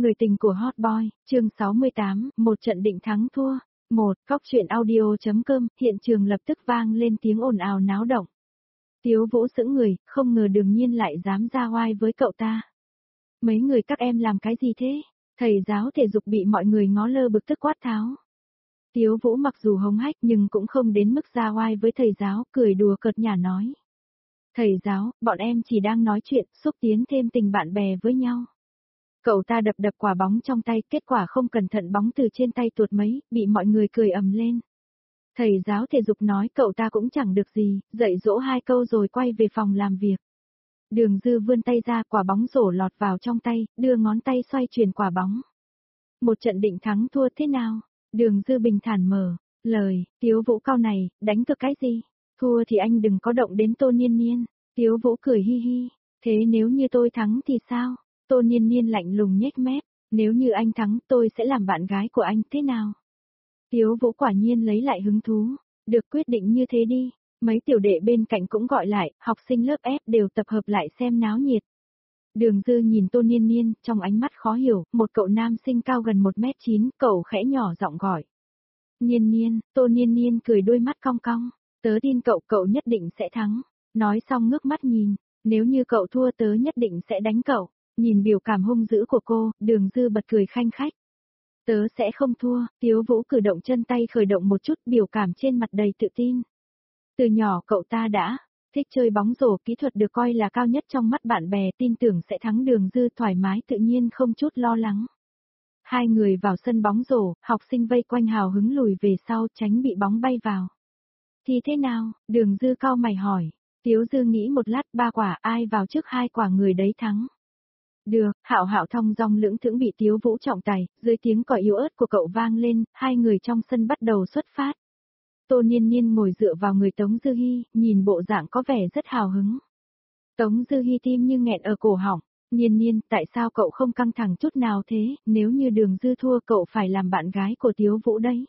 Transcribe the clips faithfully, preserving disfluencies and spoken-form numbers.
Người tình của Hot Boy, chương sáu mươi tám, một trận định thắng thua. một. Cóc truyện audio.com, hiện trường lập tức vang lên tiếng ồn ào náo động. Tiếu Vũ sững người, không ngờ Đường Nhiên lại dám ra oai với cậu ta. Mấy người các em làm cái gì thế? Thầy giáo thể dục bị mọi người ngó lơ bực tức quát tháo. Tiếu Vũ mặc dù hống hách nhưng cũng không đến mức ra oai với thầy giáo, cười đùa cợt nhả nói. Thầy giáo, bọn em chỉ đang nói chuyện, xúc tiến thêm tình bạn bè với nhau. Cậu ta đập đập quả bóng trong tay, kết quả không cẩn thận bóng từ trên tay tuột mấy, bị mọi người cười ầm lên. Thầy giáo thể dục nói cậu ta cũng chẳng được gì, dạy dỗ hai câu rồi quay về phòng làm việc. Đường Dư vươn tay ra, quả bóng rổ lọt vào trong tay, đưa ngón tay xoay chuyển quả bóng. Một trận định thắng thua thế nào? Đường Dư bình thản mở lời. Tiếu Vũ cau này, đánh cực cái gì? Thua thì anh đừng có động đến Tô Niên Niên. Tiếu Vũ cười hi hi. Thế nếu như tôi thắng thì sao? Tô Niên Niên lạnh lùng nhếch mép. Nếu như anh thắng tôi sẽ làm bạn gái của anh, thế nào? Tiếu Vũ quả nhiên lấy lại hứng thú. Được, quyết định như thế đi. Mấy tiểu đệ bên cạnh cũng gọi lại, học sinh lớp F đều tập hợp lại xem náo nhiệt. Đường Dư nhìn Tô Niên Niên, trong ánh mắt khó hiểu, một cậu nam sinh cao gần một mét chín, cậu khẽ nhỏ giọng gọi. Niên Niên, Tô Niên Niên cười đôi mắt cong cong, tớ tin cậu, cậu nhất định sẽ thắng. Nói xong ngước mắt nhìn, nếu như cậu thua tớ nhất định sẽ đánh cậu. Nhìn biểu cảm hung dữ của cô, Đường Dư bật cười khanh khách. Tớ sẽ không thua, Tiếu Vũ cử động chân tay khởi động một chút, biểu cảm trên mặt đầy tự tin. Từ nhỏ cậu ta đã thích chơi bóng rổ, kỹ thuật được coi là cao nhất trong mắt bạn bè, tin tưởng sẽ thắng. Đường Dư thoải mái tự nhiên không chút lo lắng. Hai người vào sân bóng rổ, học sinh vây quanh hào hứng lùi về sau tránh bị bóng bay vào. Thì thế nào? Đường Dư cau mày hỏi. Tiếu Dư nghĩ một lát, ba quả, ai vào trước hai quả người đấy thắng. Được, Hạo Hạo thong dong lưỡng thững bị Tiếu Vũ trọng tài, dưới tiếng còi yếu ớt của cậu vang lên, hai người trong sân bắt đầu xuất phát. Tô Niên Niên ngồi dựa vào người Tống Dư Hi, nhìn bộ dạng có vẻ rất hào hứng. Tống Dư Hi tim như nghẹn ở cổ họng. Niên Niên, tại sao cậu không căng thẳng chút nào thế, nếu như Đường Dư thua cậu phải làm bạn gái của Tiếu Vũ đấy.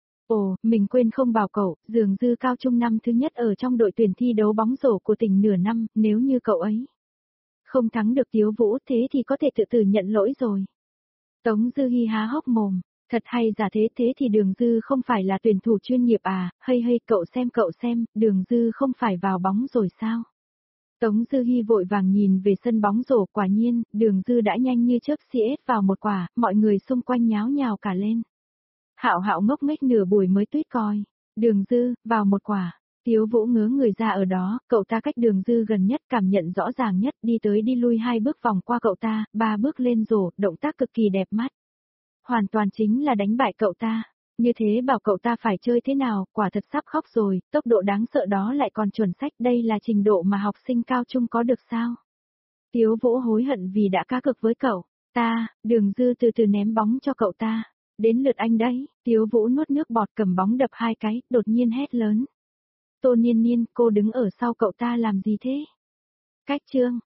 Ồ, mình quên không bảo cậu, Đường Dư cao trung năm thứ nhất ở trong đội tuyển thi đấu bóng rổ của tỉnh nửa năm, nếu như cậu ấy không thắng được Tiếu Vũ thế thì có thể tự tử nhận lỗi rồi. Tống Dư Hi há hốc mồm. Thật hay giả thế, thế thì Đường Dư không phải là tuyển thủ chuyên nghiệp à, hay hay cậu xem cậu xem, Đường Dư không phải vào bóng rồi sao? Tống Dư Hi vội vàng nhìn về sân bóng rổ, quả nhiên, Đường Dư đã nhanh như chớp xê ét vào một quả, mọi người xung quanh nháo nhào cả lên. Hạo Hạo ngốc nghếch nửa buổi mới tuyết coi. Đường Dư, vào một quả. Tiếu Vũ ngớ người ra ở đó, cậu ta cách Đường Dư gần nhất, cảm nhận rõ ràng nhất, đi tới đi lui hai bước vòng qua cậu ta, ba bước lên rổ, động tác cực kỳ đẹp mắt. Hoàn toàn chính là đánh bại cậu ta. Như thế bảo cậu ta phải chơi thế nào, quả thật sắp khóc rồi, tốc độ đáng sợ đó lại còn chuẩn sách, đây là trình độ mà học sinh cao trung có được sao? Tiếu Vũ hối hận vì đã cá cược với cậu ta. Đường Dư từ từ ném bóng cho cậu ta. Đến lượt anh đấy. Tiếu Vũ nuốt nước bọt, cầm bóng đập hai cái, đột nhiên hét lớn. Tô Niên Niên, cô đứng ở sau cậu ta làm gì thế? Cách chương.